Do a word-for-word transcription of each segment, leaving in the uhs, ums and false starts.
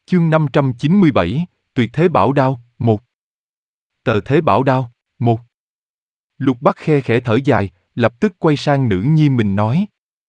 Chương năm trăm chín mươi bảy, Tuyệt thế bảo đao, một. Tờ thế bảo đao, một. Lục Bắc khe khẽ thở dài, lập tức quay sang nữ nhi mình nói.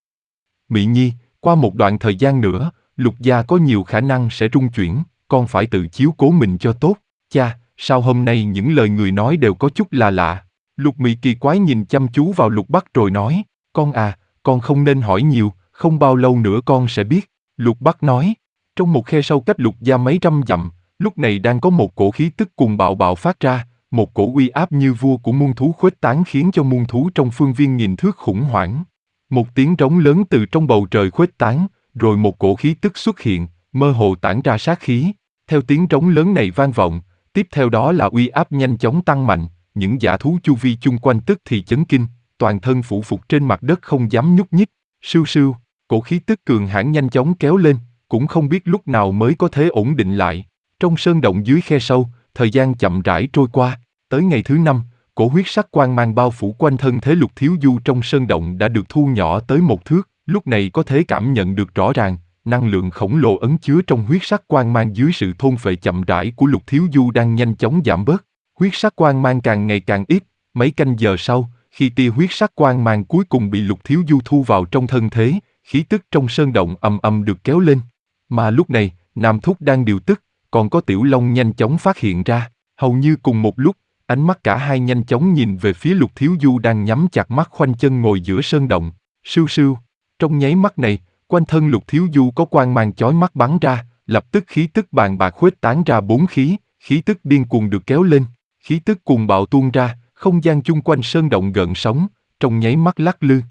Mị nhi, qua một đoạn thời gian nữa, Lục gia có nhiều khả năng sẽ rung chuyển, con phải tự chiếu cố mình cho tốt. Cha, sao hôm nay những lời người nói đều có chút là lạ? Lục Mị kỳ quái nhìn chăm chú vào Lục Bắc rồi nói, con à, con không nên hỏi nhiều, không bao lâu nữa con sẽ biết. Lục Bắc nói, trong một khe sâu cách Lục gia mấy trăm dặm, lúc này đang có một cổ khí tức cuồng bạo bạo phát ra, một cổ uy áp như vua của muôn thú khuếch tán khiến cho muôn thú trong phương viên nghìn thước khủng hoảng. Một tiếng trống lớn từ trong bầu trời khuếch tán, rồi một cổ khí tức xuất hiện, mơ hồ tản ra sát khí. Theo tiếng trống lớn này vang vọng, tiếp theo đó là uy áp nhanh chóng tăng mạnh, những dã thú chu vi chung quanh tức thì chấn kinh, toàn thân phủ phục trên mặt đất không dám nhúc nhích. Sưu sưu, cổ khí tức cường hãn nhanh chóng kéo lên, cũng không biết lúc nào mới có thể ổn định lại. Trong sơn động dưới khe sâu, thời gian chậm rãi trôi qua, tới ngày thứ năm, cổ huyết sắc quang mang bao phủ quanh thân thế Lục Thiếu Du trong sơn động đã được thu nhỏ tới một thước, lúc này có thể cảm nhận được rõ ràng, năng lượng khổng lồ ẩn chứa trong huyết sắc quang mang dưới sự thôn phệ chậm rãi của Lục Thiếu Du đang nhanh chóng giảm bớt. Huyết sắc quang mang càng ngày càng ít, mấy canh giờ sau, khi tia huyết sắc quang mang cuối cùng bị Lục Thiếu Du thu vào trong thân thế, khí tức trong sơn động ầm ầm được kéo lên. Mà lúc này, Nam Thúc đang điều tức, còn có Tiểu Long nhanh chóng phát hiện ra, hầu như cùng một lúc, ánh mắt cả hai nhanh chóng nhìn về phía Lục Thiếu Du đang nhắm chặt mắt khoanh chân ngồi giữa sơn động. Sưu sưu, trong nháy mắt này, quanh thân Lục Thiếu Du có quang mang chói mắt bắn ra, lập tức khí tức bàn bạc khuếch tán ra bốn khí, khí tức điên cuồng được kéo lên, khí tức cuồng bạo tuôn ra, không gian chung quanh sơn động gợn sóng, trong nháy mắt lắc lư.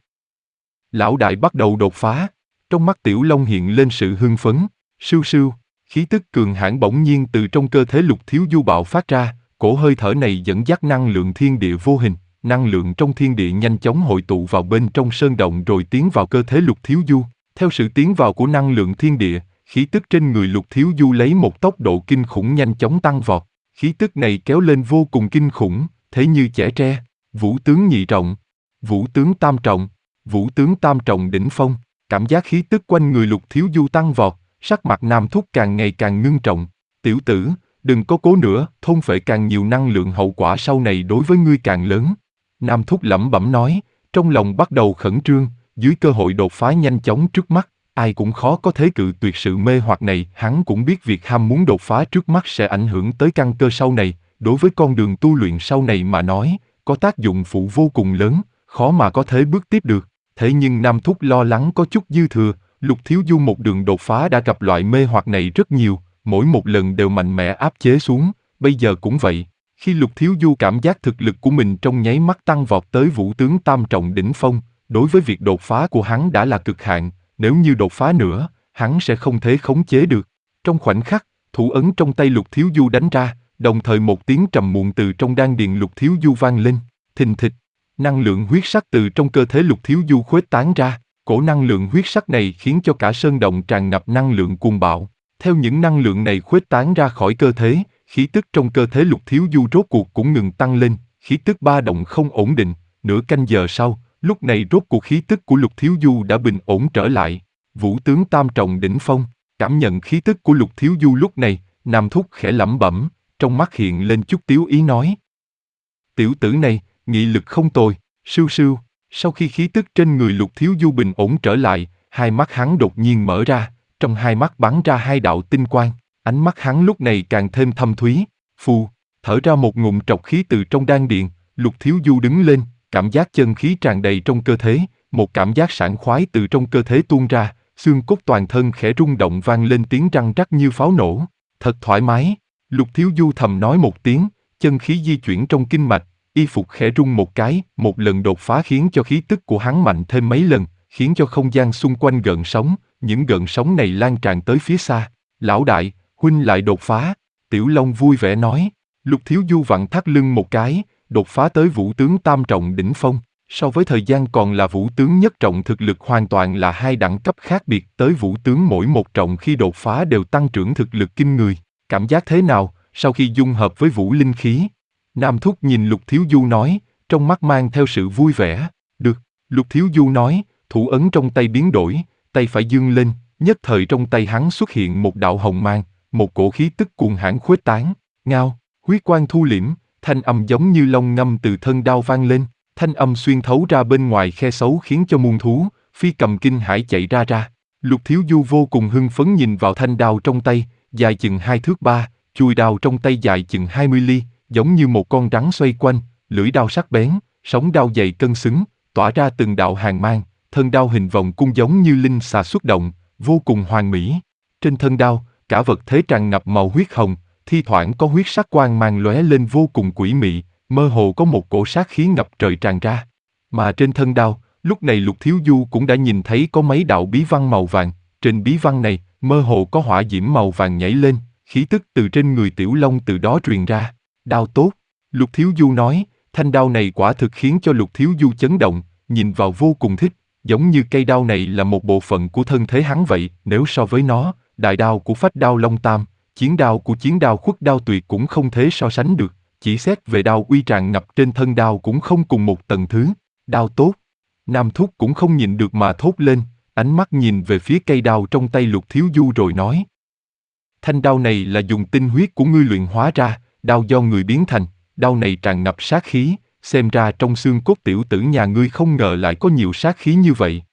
Lão đại bắt đầu đột phá, trong mắt Tiểu Long hiện lên sự hưng phấn. Sưu sưu, khí tức cường hãn bỗng nhiên từ trong cơ thể Lục Thiếu Du bạo phát ra, cổ hơi thở này dẫn dắt năng lượng thiên địa vô hình, năng lượng trong thiên địa nhanh chóng hội tụ vào bên trong sơn động rồi tiến vào cơ thể Lục Thiếu Du. Theo sự tiến vào của năng lượng thiên địa, khí tức trên người Lục Thiếu Du lấy một tốc độ kinh khủng nhanh chóng tăng vọt. Khí tức này kéo lên vô cùng kinh khủng, thế như chẻ tre. Vũ tướng nhị trọng, vũ tướng tam trọng, vũ tướng tam trọng đỉnh phong. Cảm giác khí tức quanh người Lục Thiếu Du tăng vọt, sắc mặt Nam Thúc càng ngày càng ngưng trọng. Tiểu tử, đừng có cố nữa, thôn phệ càng nhiều năng lượng hậu quả sau này đối với ngươi càng lớn. Nam Thúc lẩm bẩm nói, trong lòng bắt đầu khẩn trương, dưới cơ hội đột phá nhanh chóng trước mắt, ai cũng khó có thể cự tuyệt sự mê hoặc này. Hắn cũng biết việc ham muốn đột phá trước mắt sẽ ảnh hưởng tới căn cơ sau này, đối với con đường tu luyện sau này mà nói, có tác dụng phụ vô cùng lớn, khó mà có thể bước tiếp được. Thế nhưng Nam Thúc lo lắng có chút dư thừa, Lục Thiếu Du một đường đột phá đã gặp loại mê hoặc này rất nhiều, mỗi một lần đều mạnh mẽ áp chế xuống, bây giờ cũng vậy. Khi Lục Thiếu Du cảm giác thực lực của mình trong nháy mắt tăng vọt tới vũ tướng tam trọng đỉnh phong, đối với việc đột phá của hắn đã là cực hạn, nếu như đột phá nữa, hắn sẽ không thể khống chế được. Trong khoảnh khắc, thủ ấn trong tay Lục Thiếu Du đánh ra, đồng thời một tiếng trầm muộn từ trong đan điền Lục Thiếu Du vang lên, thình thịch. Năng lượng huyết sắc từ trong cơ thể Lục Thiếu Du khuếch tán ra, cổ năng lượng huyết sắc này khiến cho cả sơn động tràn ngập năng lượng cuồng bạo. Theo những năng lượng này khuếch tán ra khỏi cơ thể, khí tức trong cơ thể Lục Thiếu Du rốt cuộc cũng ngừng tăng lên, khí tức ba động không ổn định. Nửa canh giờ sau, lúc này rốt cuộc khí tức của Lục Thiếu Du đã bình ổn trở lại. Vũ tướng tam trọng đỉnh phong, cảm nhận khí tức của Lục Thiếu Du lúc này, Nam Thúc khẽ lẩm bẩm, trong mắt hiện lên chút tiếu ý nói. Tiểu tử này, nghị lực không tồi. Sưu sưu, sau khi khí tức trên người Lục Thiếu Du bình ổn trở lại, hai mắt hắn đột nhiên mở ra, trong hai mắt bắn ra hai đạo tinh quang, ánh mắt hắn lúc này càng thêm thâm thúy. Phù, thở ra một ngụm trọc khí từ trong đan điền, Lục Thiếu Du đứng lên, cảm giác chân khí tràn đầy trong cơ thể, một cảm giác sảng khoái từ trong cơ thể tuôn ra, xương cốt toàn thân khẽ rung động vang lên tiếng răng rắc như pháo nổ. Thật thoải mái. Lục Thiếu Du thầm nói một tiếng, chân khí di chuyển trong kinh mạch, y phục khẽ rung một cái, một lần đột phá khiến cho khí tức của hắn mạnh thêm mấy lần, khiến cho không gian xung quanh gợn sóng, những gợn sóng này lan tràn tới phía xa. Lão đại, huynh lại đột phá. Tiểu Long vui vẻ nói. Lục Thiếu Du vặn thắt lưng một cái, đột phá tới vũ tướng tam trọng đỉnh phong. So với thời gian còn là vũ tướng nhất trọng thực lực hoàn toàn là hai đẳng cấp khác biệt. Tới vũ tướng mỗi một trọng khi đột phá đều tăng trưởng thực lực kinh người. Cảm giác thế nào, sau khi dung hợp với vũ linh khí? Nam Thúc nhìn Lục Thiếu Du nói, trong mắt mang theo sự vui vẻ. Được, Lục Thiếu Du nói, thủ ấn trong tay biến đổi, tay phải dương lên, nhất thời trong tay hắn xuất hiện một đạo hồng mang, một cổ khí tức cuồng hãn khuếch tán, ngao, huyết quang thu liễm, thanh âm giống như long ngâm từ thân đao vang lên, thanh âm xuyên thấu ra bên ngoài khe sấu khiến cho muôn thú, phi cầm kinh hãi chạy ra ra. Lục Thiếu Du vô cùng hưng phấn nhìn vào thanh đao trong tay, dài chừng hai thước ba, chuôi đao trong tay dài chừng hai mươi ly, giống như một con rắn xoay quanh, lưỡi đao sắc bén, sóng đao dày cân xứng, tỏa ra từng đạo hàn mang, thân đao hình vòng cung giống như linh xà xuất động, vô cùng hoàn mỹ. Trên thân đao, cả vật thế tràn ngập màu huyết hồng, thi thoảng có huyết sắc quang mang lóe lên vô cùng quỷ mị, mơ hồ có một cổ sát khí ngập trời tràn ra. Mà trên thân đao, lúc này Lục Thiếu Du cũng đã nhìn thấy có mấy đạo bí văn màu vàng, trên bí văn này, mơ hồ có hỏa diễm màu vàng nhảy lên, khí tức từ trên người Tiểu Long từ đó truyền ra. Đao tốt, Lục Thiếu Du nói, thanh đao này quả thực khiến cho Lục Thiếu Du chấn động, nhìn vào vô cùng thích, giống như cây đao này là một bộ phận của thân thế hắn vậy, nếu so với nó, đại đao của Phách Đao Long Tam, chiến đao của Chiến Đao Khuất Đao Tuyệt cũng không thể so sánh được, chỉ xét về đao uy tràn ngập trên thân đao cũng không cùng một tầng thứ. Đao tốt. Nam Thúc cũng không nhịn được mà thốt lên, ánh mắt nhìn về phía cây đao trong tay Lục Thiếu Du rồi nói. Thanh đao này là dùng tinh huyết của ngươi luyện hóa ra, đao do người biến thành, đao này tràn ngập sát khí, xem ra trong xương cốt tiểu tử nhà ngươi không ngờ lại có nhiều sát khí như vậy.